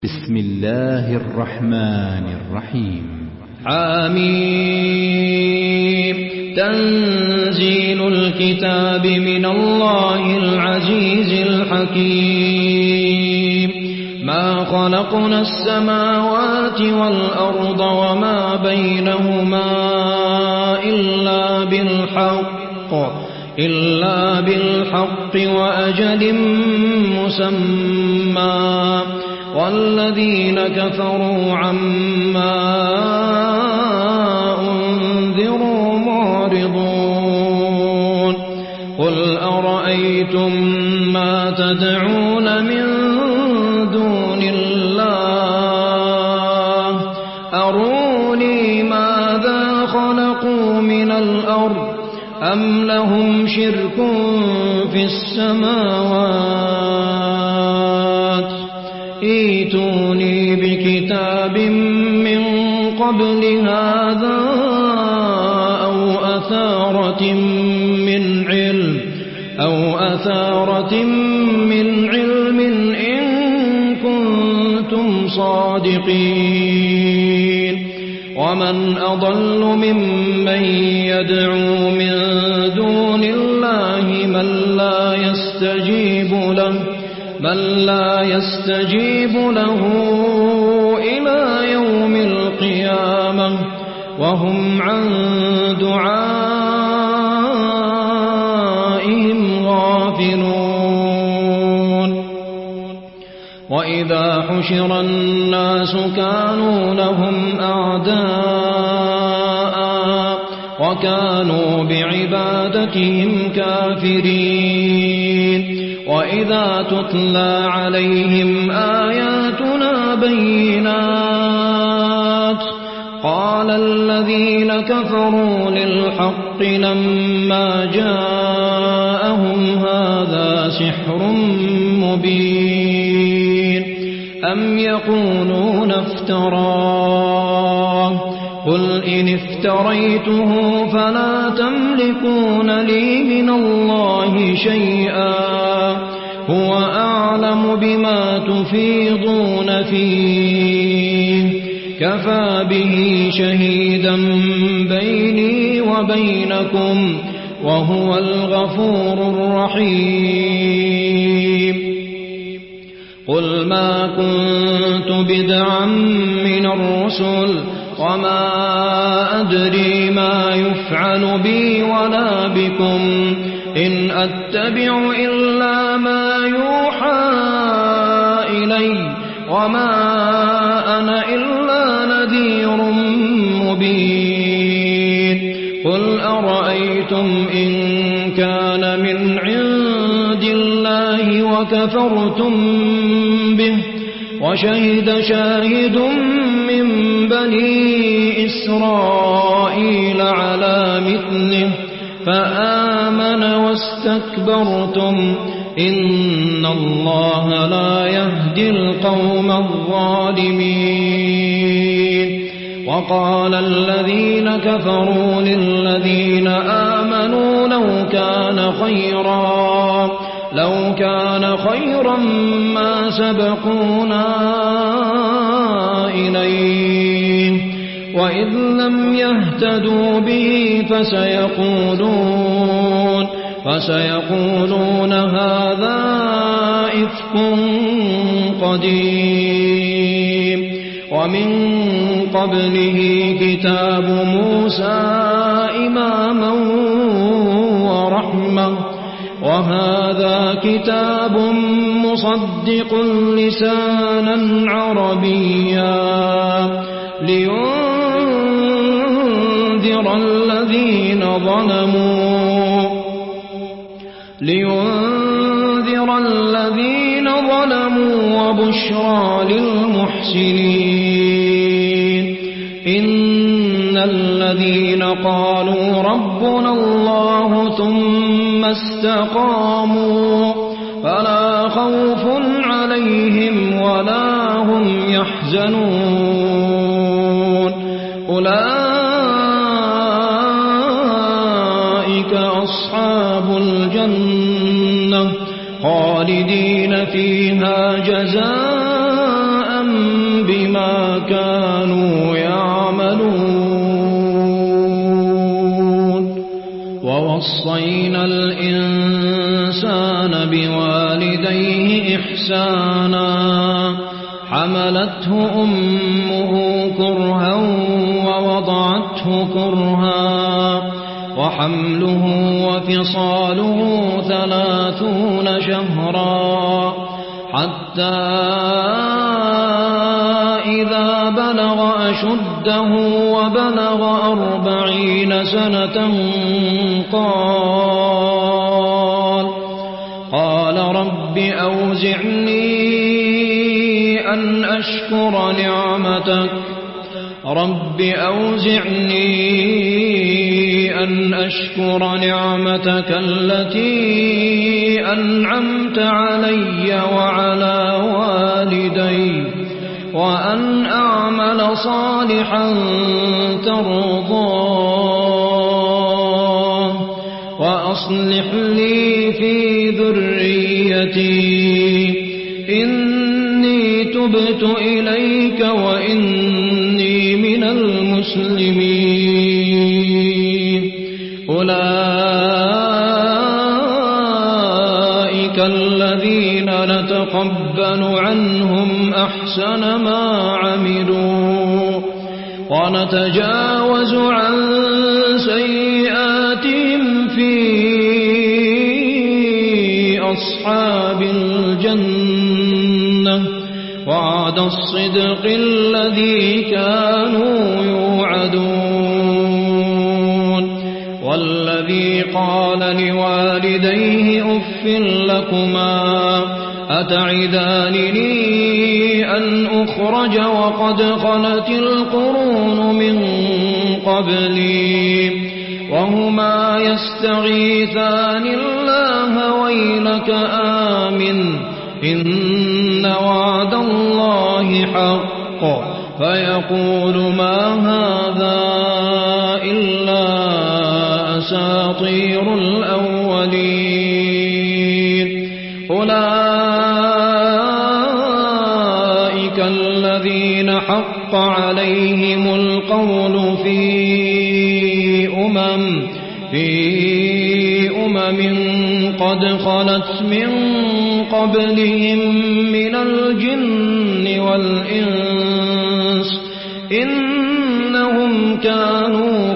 بسم الله الرحمن الرحيم. حميم. تنزيل الكتاب من الله العزيز الحكيم. ما خلقنا السماوات والأرض وما بينهما إلا بالحق وأجل مسمى والذين كفروا عما أنذروا معرضون. قل أرأيتم ما تدعون من دون الله أروني ماذا خلقوا من الأرض أم لهم شرك في السماوات ائتوني بكتاب من قبل هذا أو أثارة من علم إن كنتم صادقين. ومن أضل ممن يدعو من دون الله من لا يستجيب له إلى يوم القيامة وهم عن دعائهم غافلون. وإذا حشر الناس كانوا لهم أعداء وكانوا بعبادتهم كافرين. وإذا تتلى عليهم آياتنا بينات قال الذين كفروا للحق لما جاءهم هذا سحر مبين أم يقولون افتراه قل إن افتريته فلا تملكون لي من الله شيئا هو أعلم بما تفيضون فيه كفى به شهيدا بيني وبينكم وهو الغفور الرحيم. قل ما كنت بدعا من الرسل وما أدري ما يفعل بي ولا بكم إن أتبع إلا ما يوحى إلي وما أنا إلا نذير مبين. قل أرأيتم إن كان من عند الله وكفرتم به وشهد شاهد من بني إسرائيل على مثله فآمن واستكبرتم إن الله لا يهدي القوم الظالمين. وقال الذين كفروا للذين آمنوا لو كان خيرا ما سبقونا إليه وإذ لم يهتدوا به فسيقولون هذا إفك قديم. ومن قبله كتاب موسى إماما ورحمة وهذا كتاب مصدق لسانا عربيا لينذر الذين ظلموا وبشرى للمحسنين. إن الذين قالوا ربنا الله ثم استقاموا فلا خوف عليهم ولا هم يحزنون أولئك أصحاب الجنة خالدين فيها جزاء كانوا يعملون ووصينا الإنسان بوالديه إحسانا حملته أمه كرها ووضعته كرها وحمله وفصاله 30 شهرا حتى إذا بلغ أشده وبلغ 40 سنة قال رب أوزعني أن أشكر نعمتك التي أنعمت علي وعلى والدي وأن أعمل صالحا ترضاه وأصلح لي في ذريتي إني تبت إليك وإني من المسلمين أولئك الذين نتقبل عنهم أحسن ما عملوا ونتجاوز عن سيئاتهم في أصحاب الجنة وعد الصدق الذي كانوا يوعدون والذي قال لوالديه أف لكما أتعدانني أن أخرج وقد خلت القرون من قبلي وهما يستغيثان الله ويلك آمن إن وعد الله حق فيقول ما هذا إلا أساطير الأولين أولئك الذين حق عليهم القول في أمم قد خلت من قبلهم من الجن والإنس إنهم كانوا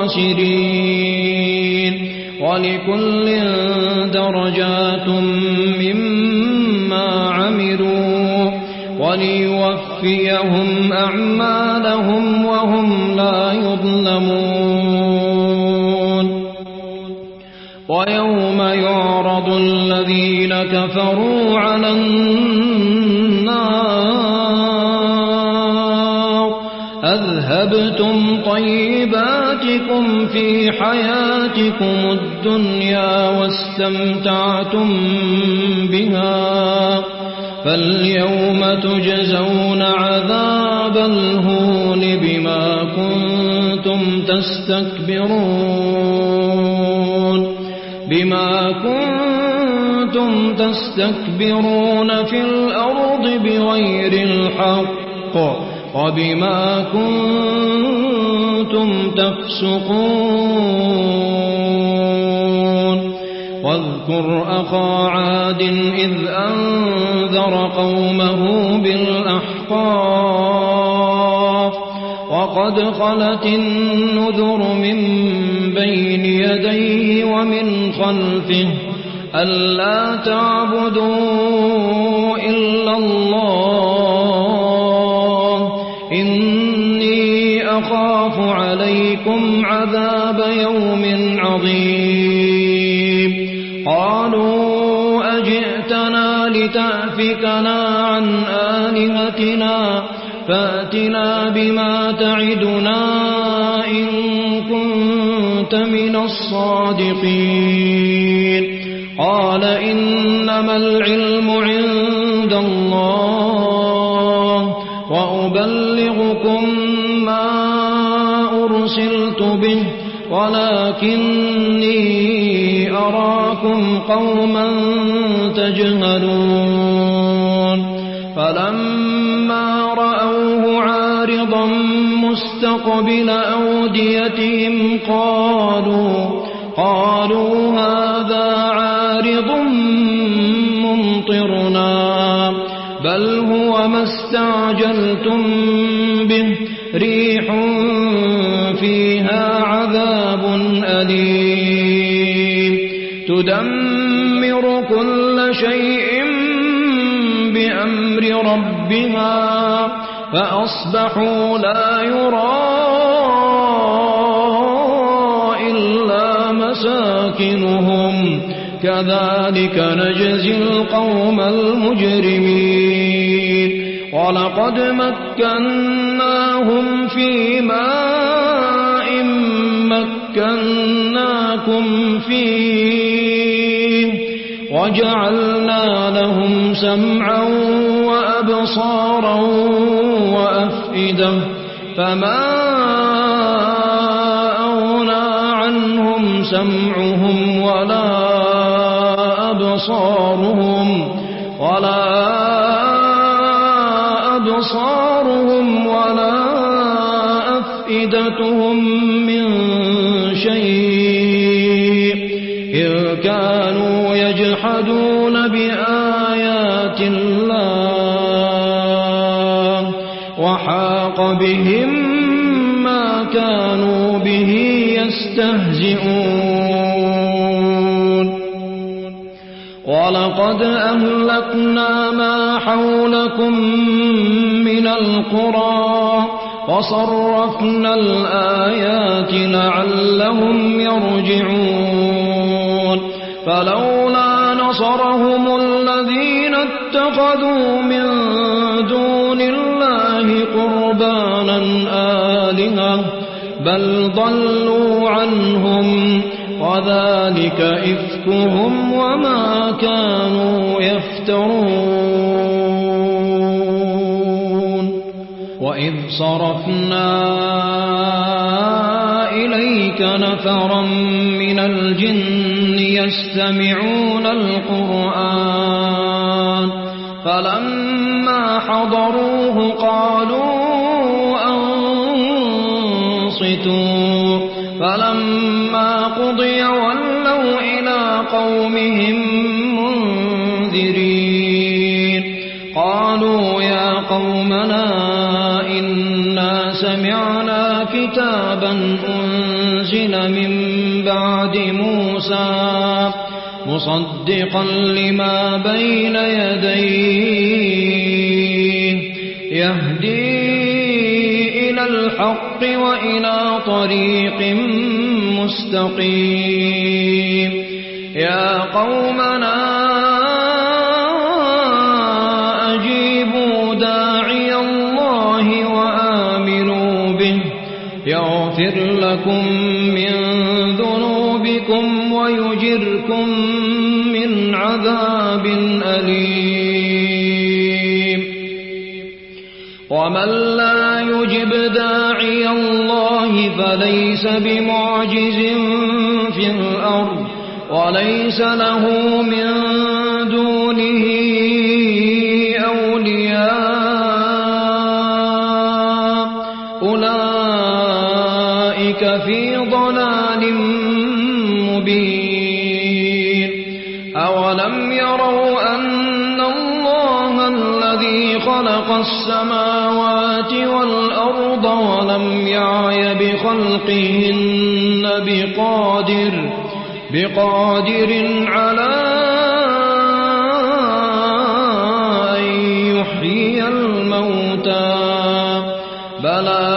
خاسرين ولكل درجات مما عملوا وليوفيهم أعمالهم وهم لا يظلمون ويوم يعرض الذين كفروا على النار أذهبتم طيباتكم في حياتكم الدنيا واستمتعتم بها فاليوم تجزون عذاب الهون بما كنتم تستكبرون في الأرض بغير الحق وبما كنتم تفسقون واذكر أخا عاد إذ أنذر قومه بالأحقاف وقد خلت النذر من بين يديه ومن خلفه ألا تعبدوا إلا الله إني أخاف عليكم عذاب يوم عظيم قالوا أجئتنا لتأفكنا عن آلهتنا فأتنا بما تعدنا إن كنت من الصادقين قال إنما العلم عند الله وأبلغكم ما أرسلت به ولكني أراكم قوما تجهلون فلما رأوه مستقبل أوديتهم قالوا هذا عارض ممطرنا بل هو ما استعجلتم به ريح فيها عذاب أليم تدمر كل شيء بأمر ربها فأصبحوا لا يرى إلا مساكنهم كذلك نجزي القوم المجرمين ولقد مكناهم في ماء مكناكم فيه وجعلنا لهم سمعا وأبصارا وأفئدة فما أغنى عنهم سمعهم ولا أبصارهم ولا أفئدتهم من شيء إذ كانوا يجحدون بآيات الله وحاق بهم ما كانوا به يستهزئون ولقد أهلكنا ما حولكم من القرى وصرفنا الآيات لعلهم يرجعون فلولا نصرهم الذين اتخذوا من دون الله قربانا آلهة بل ضلوا عنهم وذلك إفكهم وما كانوا يفترون وإذ صرفنا إليك نفرا من الجن يستمعون القرآن فلما حضروه قالوا أنصتوا فلما قضي ولوا إلى قومهم منذرين قالوا يا قومنا إنا سمعنا كتابا أنزل من بعد موسى مصدقا لما بين يديه يهدي إلى الحق وإلى طريق مستقيم يا قومنا أجيبوا داعي الله وآمنوا به يغفر لكم من ذنوبكم ويجركم من عذاب أليم ومن لا يجب داعي الله فليس بمعجز في الأرض وليس له من دونه أولياء أولئك في ضلال مبين أولم يروا أن الله الذي خلق السماوات والأرض ولم يعي بخلقهن بقادر على أن يحيي الموتى بلى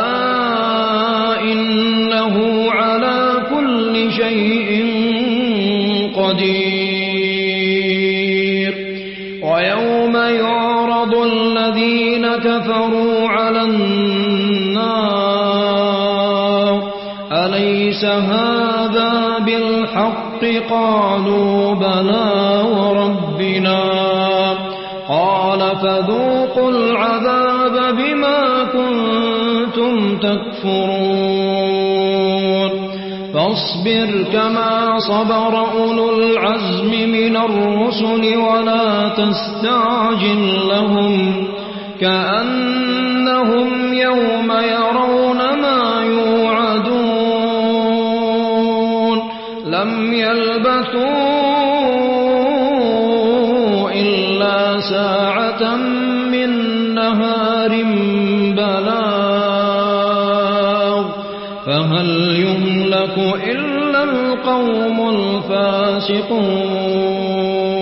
إنه على كل شيء قدير ويوم يعرض الذين كفروا على النار أليس هذا بالحق قالوا بلى وربنا قال فذوقوا العذاب بما كنتم تكفرون فاصبر كما صبر أولو العزم من الرسل ولا تستعجل لهم كأنهم يوم يرون لم يلبثوا إلا ساعة من نهار بلاغ فهل يهلك إلا القوم الفاسقون